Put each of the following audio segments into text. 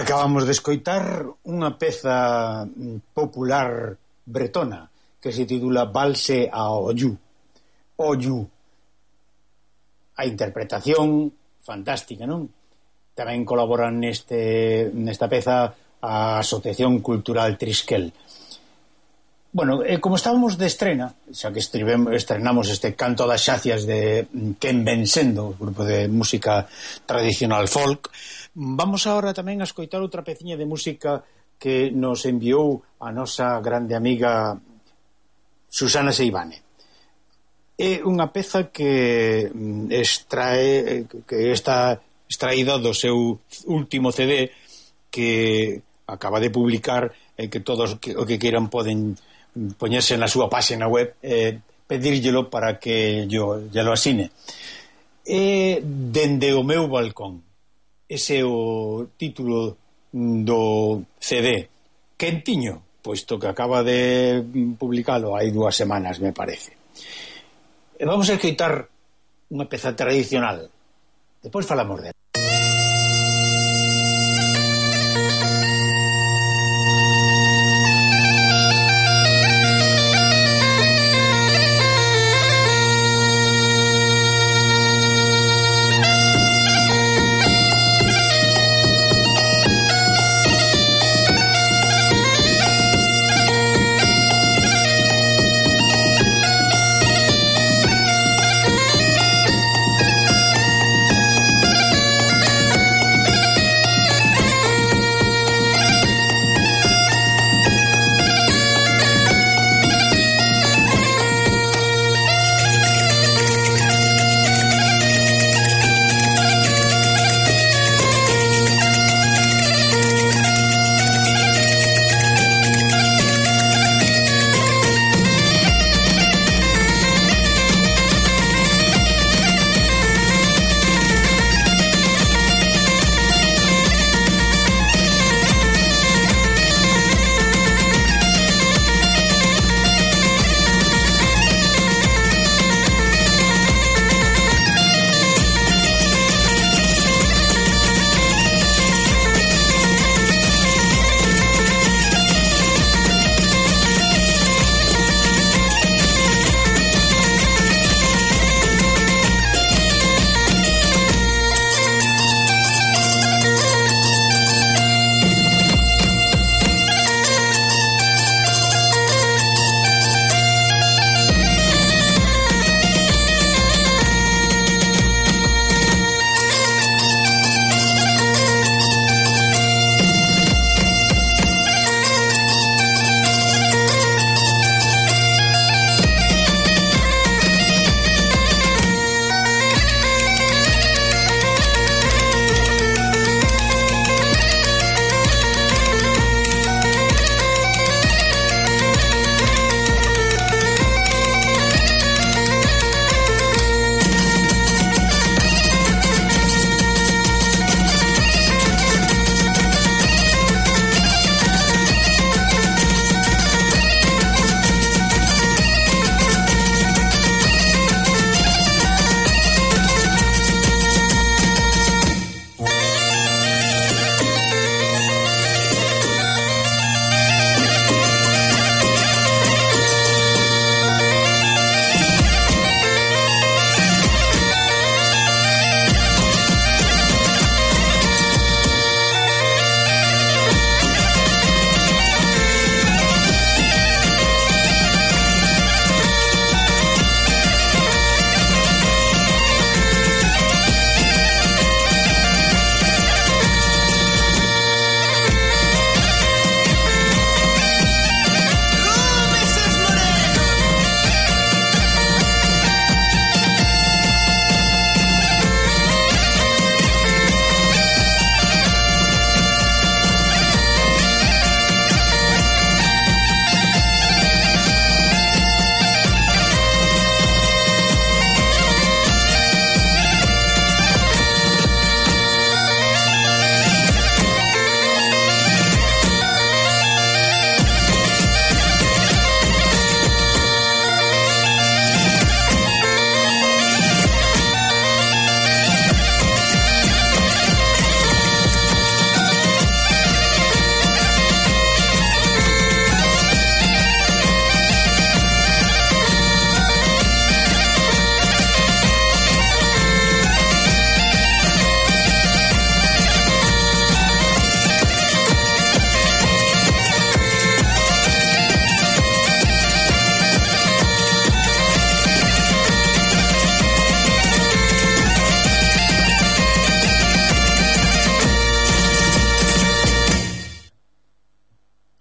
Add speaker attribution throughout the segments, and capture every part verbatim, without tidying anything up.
Speaker 1: Acabamos de escoitar unha peza popular bretona que se titula Valse a Ollú. Ollú. A interpretación fantástica, non? Tamén colaboran neste, nesta peza a Asociación Cultural Trisquel. Bueno, eh, como estábamos de estrena, xa que estrenamos este Canto das Xacias de Quen ven sendo, grupo de música tradicional folk, vamos agora tamén a escoitar outra peciña de música que nos enviou a nosa grande amiga Susana Seivane. É unha peza que extrae, que está extraída do seu último C D que acaba de publicar e que todos o que queiran poden poñerse na súa página web e pedírllelo para que yo, yo lo asine. É Dende o meu balcón. Ese é o título do C D. Quentiño, posto que acaba de publicalo hai dúas semanas, me parece. E vamos a escoitar unha peza tradicional. Depois falamos dela.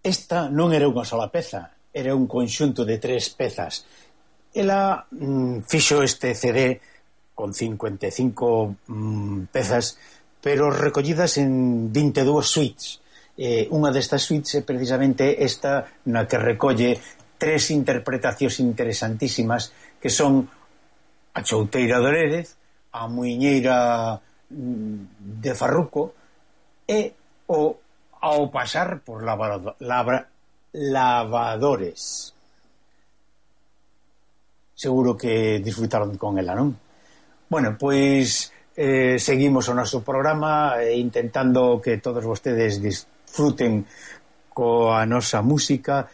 Speaker 1: esta non era unha sola peza, era un conxunto de tres pezas. Ela mm, fixo este C D con cincuenta e cinco mm, pezas, pero recollidas en vinte e dúas suites. Eh, unha destas suites é precisamente esta na que recolle tres interpretacións interesantísimas, que son a Chouteira de Lérez, a Muiñeira de Farruco e o Ao pasar por lavado, lava, lavadores. Seguro que disfrutaron con ela, non? Bueno, pois eh, seguimos o noso programa eh, intentando que todos vostedes disfruten coa nosa música.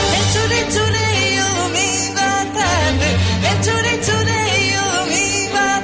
Speaker 2: Churi churi yo mi va tarde, churi churi yo mi va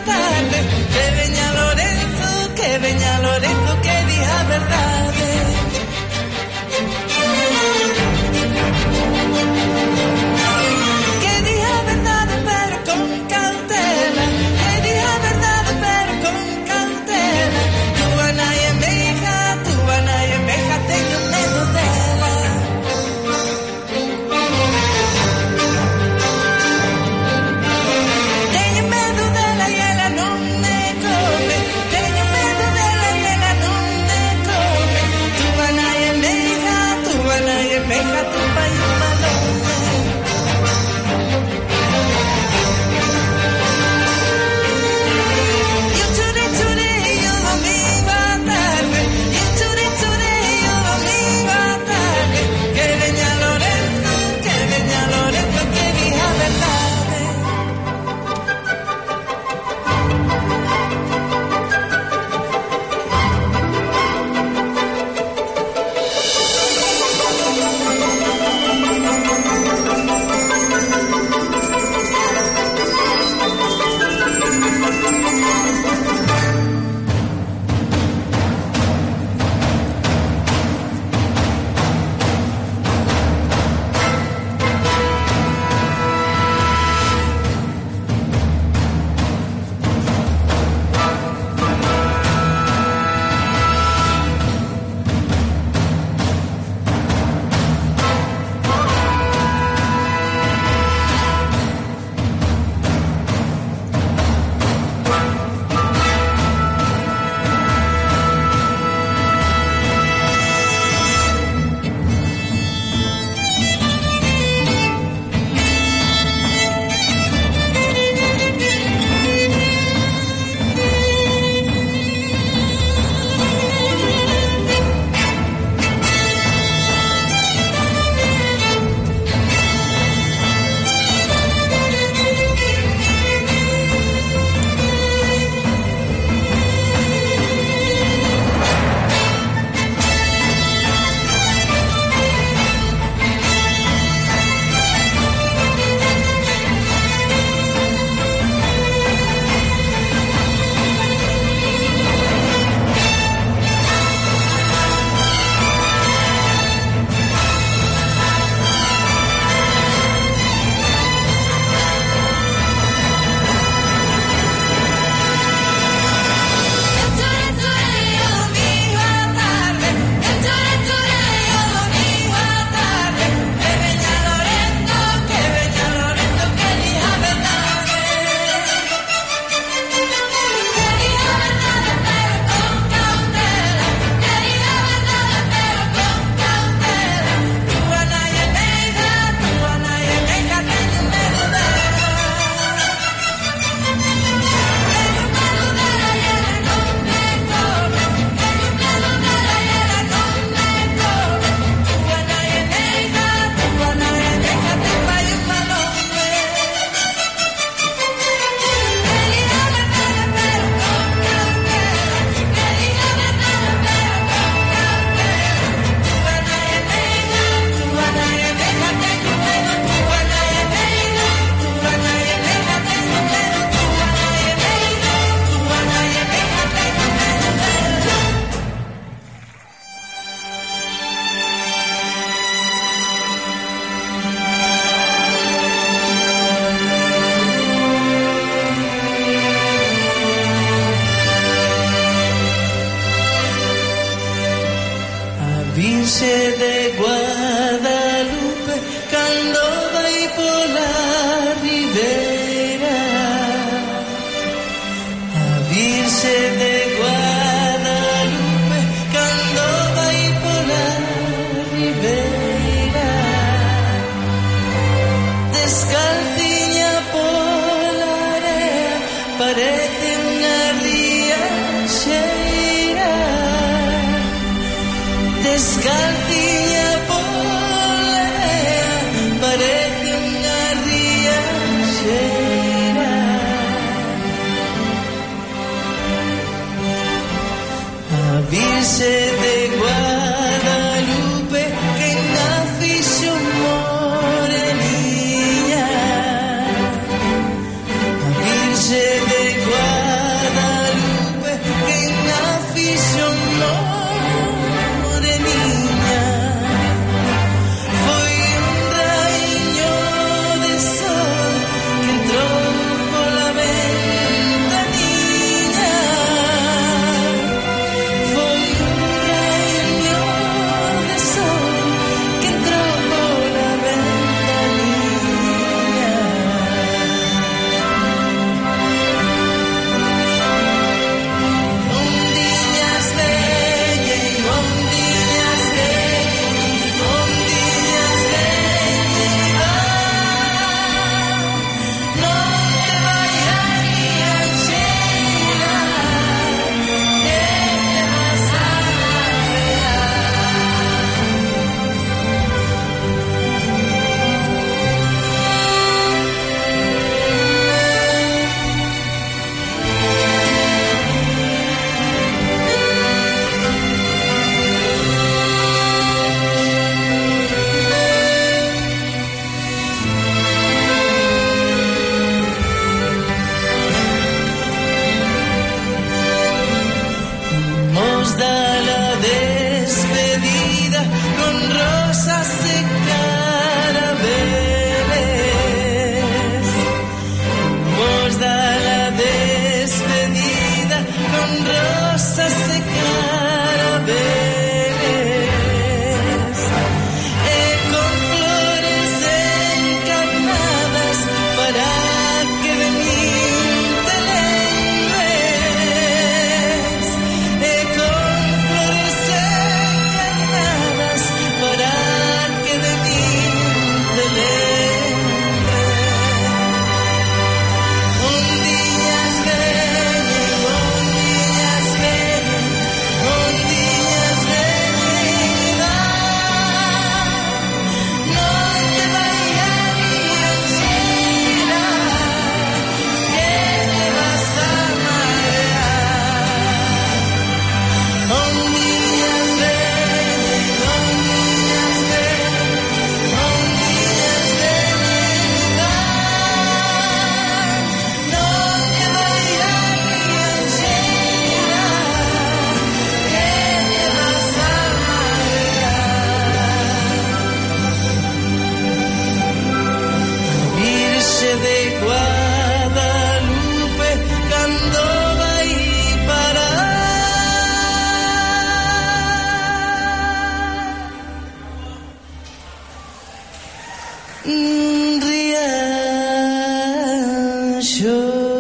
Speaker 2: Rianxo.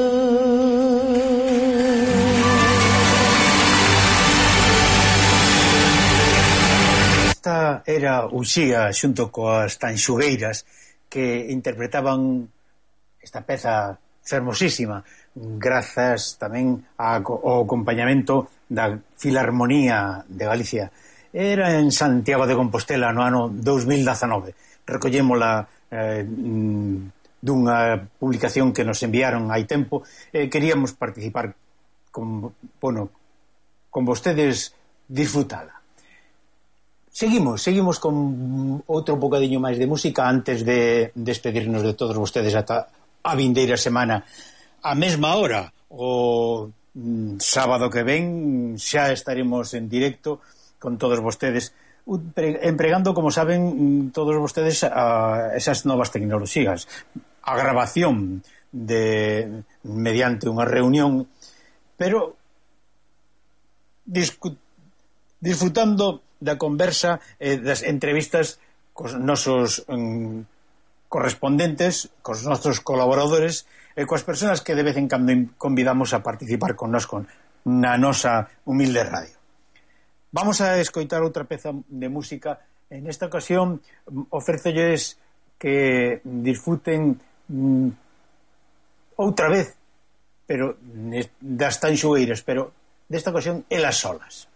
Speaker 1: Esta era Uxía xunto coas Tanxugueiras que interpretaban esta peza fermosísima grazas tamén ao acompañamento da Filarmonía de Galicia. Era en Santiago de Compostela no ano dous mil dezanove. Recollémola eh, dunha publicación que nos enviaron hai tempo e eh, queríamos participar con, bueno, con vostedes, disfrutala. Seguimos, seguimos con outro bocadiño máis de música antes de despedirnos de todos vostedes ata a vindeira semana a mesma hora. O mm, sábado que ven xa estaremos en directo con todos vostedes empregando, como saben todos vostedes, a esas novas tecnoloxías, a grabación de mediante unha reunión, pero discu- disfrutando da conversa e eh, das entrevistas cos nosos um, correspondentes, cos nosos colaboradores e coas persoas que de vez en cando convidamos a participar connosco na nosa humilde radio. Vamos a escoitar outra peza de música. En esta ocasión ofrézolles que disfruten um, outra vez, pero das Tanxugueiras, pero desta ocasión elas solas.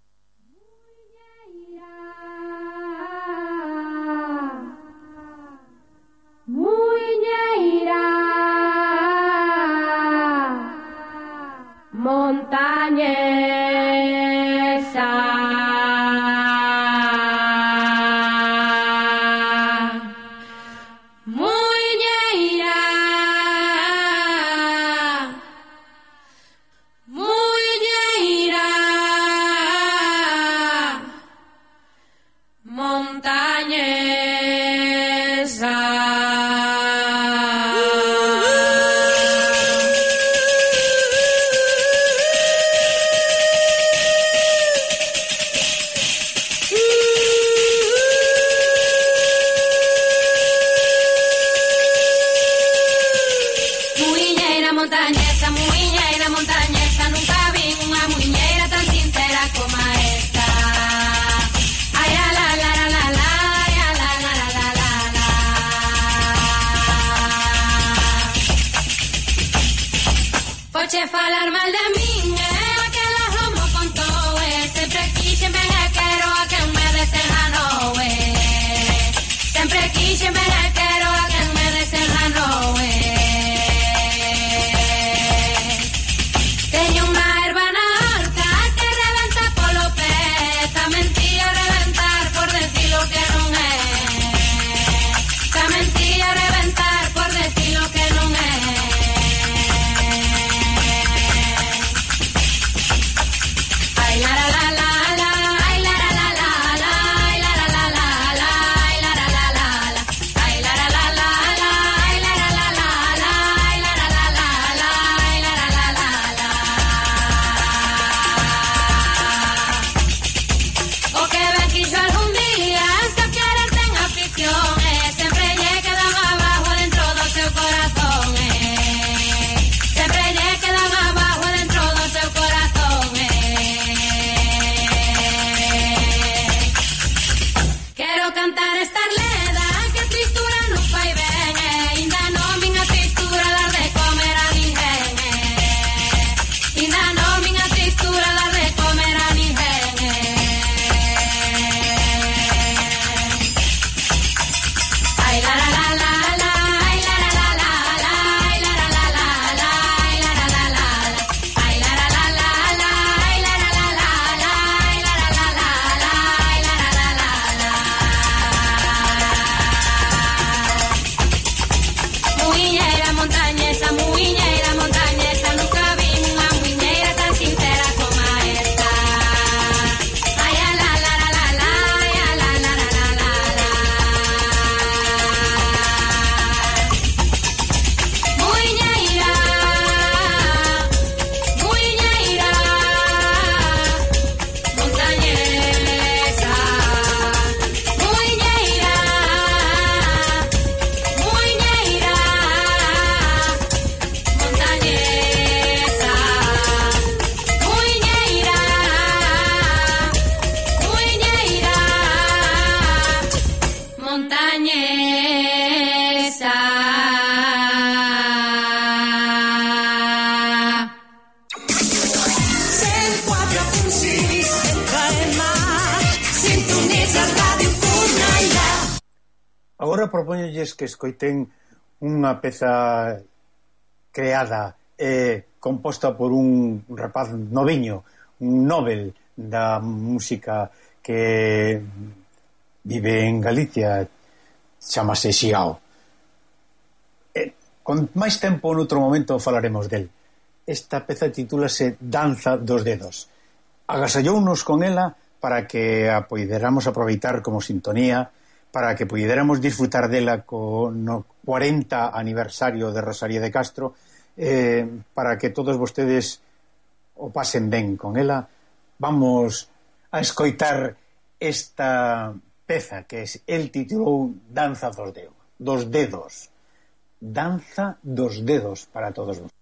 Speaker 3: Montañesa, muñeira, muñeira, montañesa. Poche falar mal de min, eh, que la homo con todo, eh, sempre quixen ben e quero a quen me desenganou, eh, sempre quixen ben e quero a quen me desenganou, eh, teño unha erva na horta que rebenta polo pé, tamén tía reventar por decir lo que non é, tamén tía reventar por decir lo que non é. La montañesa.
Speaker 2: cent quatre punt sis F M, sintoniza Radio Cornellà.
Speaker 1: Agora propóñolles que escoiten unha peza creada e composta por un rapaz noviño, un Nobel da música que vive en Galicia, chamase Xiao. E, con máis tempo, noutro momento, falaremos del. Esta peza titúlase Danza dos Dedos. Agasallounos con ela para que a poderamos aproveitar como sintonía, para que puderamos disfrutar dela co no cuarenta aniversario de Rosalía de Castro, eh, para que todos vostedes o pasen ben con ela. Vamos a escoitar esta peza que es, el titulou Danza dos Dedos. Dos dedos. Danza dos Dedos para todos vos.